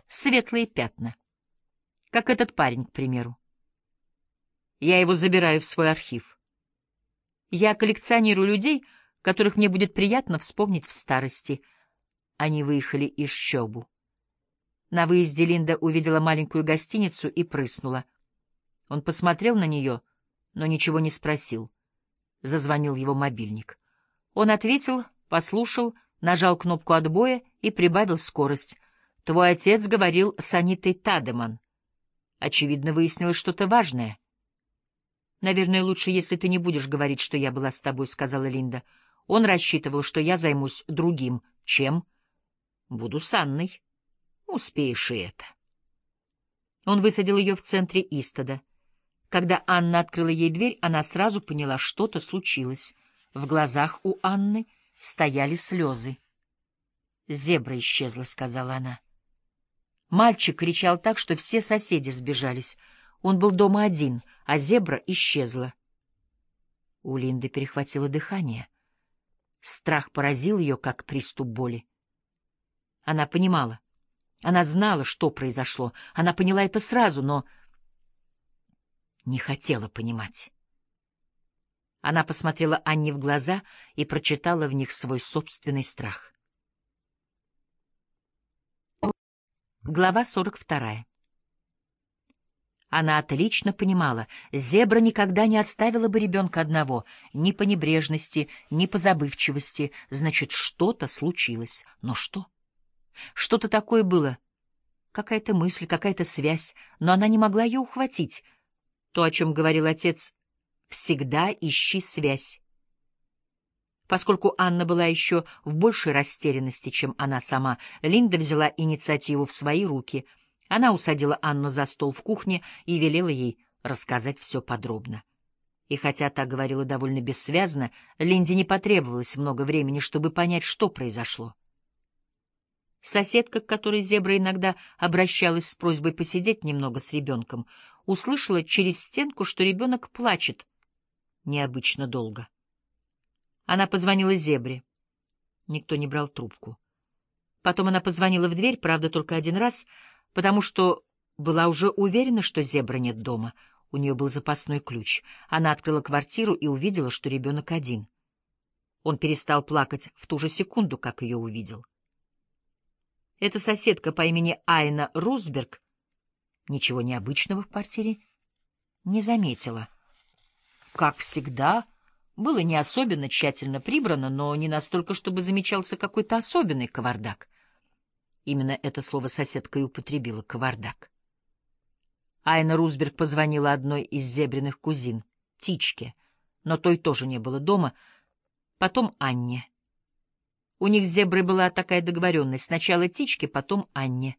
светлые пятна. Как этот парень, к примеру. Я его забираю в свой архив. Я коллекционирую людей, которых мне будет приятно вспомнить в старости. Они выехали из Шёбу. На выезде Линда увидела маленькую гостиницу и прыснула. Он посмотрел на нее, но ничего не спросил. Зазвонил его мобильник. Он ответил, послушал, нажал кнопку отбоя и прибавил скорость. «Твой отец говорил с Анитой Тадеман. Очевидно, выяснилось что-то важное». «Наверное, лучше, если ты не будешь говорить, что я была с тобой», — сказала Линда. «Он рассчитывал, что я займусь другим. Чем?» «Буду с Анной. Успеешь и это». Он высадил ее в центре Истада. Когда Анна открыла ей дверь, она сразу поняла, что-то случилось. В глазах у Анны стояли слезы. «Зебра исчезла», — сказала она. Мальчик кричал так, что все соседи сбежались. Он был дома один, а зебра исчезла. У Линды перехватило дыхание. Страх поразил ее, как приступ боли. Она понимала. Она знала, что произошло. Она поняла это сразу, но не хотела понимать. Она посмотрела Анне в глаза и прочитала в них свой собственный страх. Глава 42. Она отлично понимала, зебра никогда не оставила бы ребенка одного, ни по небрежности, ни по забывчивости. Значит, что-то случилось. Но что? Что-то такое было. Какая-то мысль, какая-то связь, но она не могла ее ухватить. То, о чем говорил отец, всегда ищи связь. Поскольку Анна была еще в большей растерянности, чем она сама, Линда взяла инициативу в свои руки. Она усадила Анну за стол в кухне и велела ей рассказать все подробно. И хотя та говорила довольно бессвязно, Линде не потребовалось много времени, чтобы понять, что произошло. Соседка, к которой зебра иногда обращалась с просьбой посидеть немного с ребенком, услышала через стенку, что ребенок плачет необычно долго. Она позвонила зебре. Никто не брал трубку. Потом она позвонила в дверь, правда, только один раз, потому что была уже уверена, что зебра нет дома. У нее был запасной ключ. Она открыла квартиру и увидела, что ребенок один. Он перестал плакать в ту же секунду, как ее увидел. Эта соседка по имени Айна Русберг ничего необычного в квартире не заметила. Как всегда, было не особенно тщательно прибрано, но не настолько, чтобы замечался какой-то особенный кавардак. Именно это слово соседка и употребила — кавардак. Айна Русберг позвонила одной из зебриных кузин, Тичке, но той тоже не было дома, потом Анне. У них с зеброй была такая договоренность: сначала Тичке, потом Анне.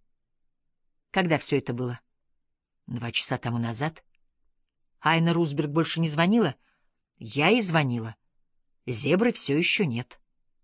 Когда все это было? 2 часа тому назад. Айна Русберг больше не звонила? Я и звонила. Зебры все еще нет.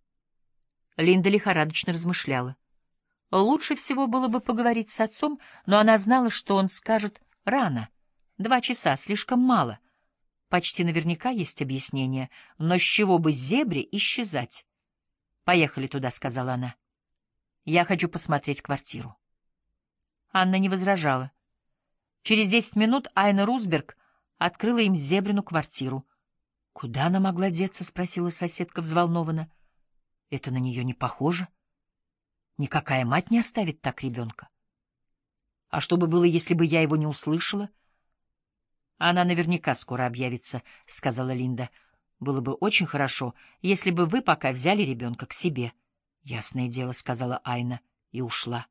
Линда лихорадочно размышляла. Лучше всего было бы поговорить с отцом, но она знала, что он скажет рано. 2 часа — слишком мало. Почти наверняка есть объяснение, но с чего бы зебре исчезать? «Поехали туда», — сказала она. «Я хочу посмотреть квартиру». Анна не возражала. Через 10 минут Айна Русберг открыла им зебрину квартиру. «Куда она могла деться?» — спросила соседка взволнованно. «Это на нее не похоже. Никакая мать не оставит так ребенка. А что бы было, если бы я его не услышала?» «Она наверняка скоро объявится», — сказала Линда. «Было бы очень хорошо, если бы вы пока взяли ребенка к себе». «Ясное дело», — сказала Айна и ушла.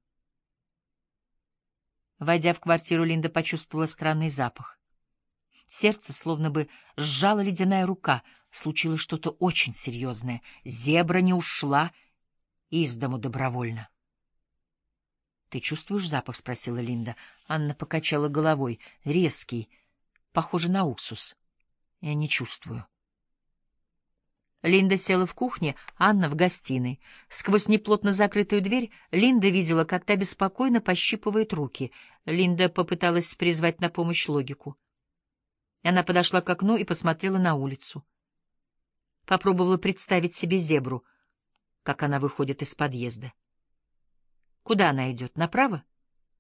Войдя в квартиру, Линда почувствовала странный запах. Сердце словно бы сжала ледяная рука. Случилось что-то очень серьезное. Зебра не ушла из дому добровольно. «Ты чувствуешь запах?» — спросила Линда. Анна покачала головой. «Резкий, похоже на уксус». «Я не чувствую». Линда села в кухне, Анна в гостиной. Сквозь неплотно закрытую дверь Линда видела, как та беспокойно пощипывает руки. Линда попыталась призвать на помощь логику. Она подошла к окну и посмотрела на улицу. Попробовала представить себе зебру, как она выходит из подъезда. Куда она идет? Направо?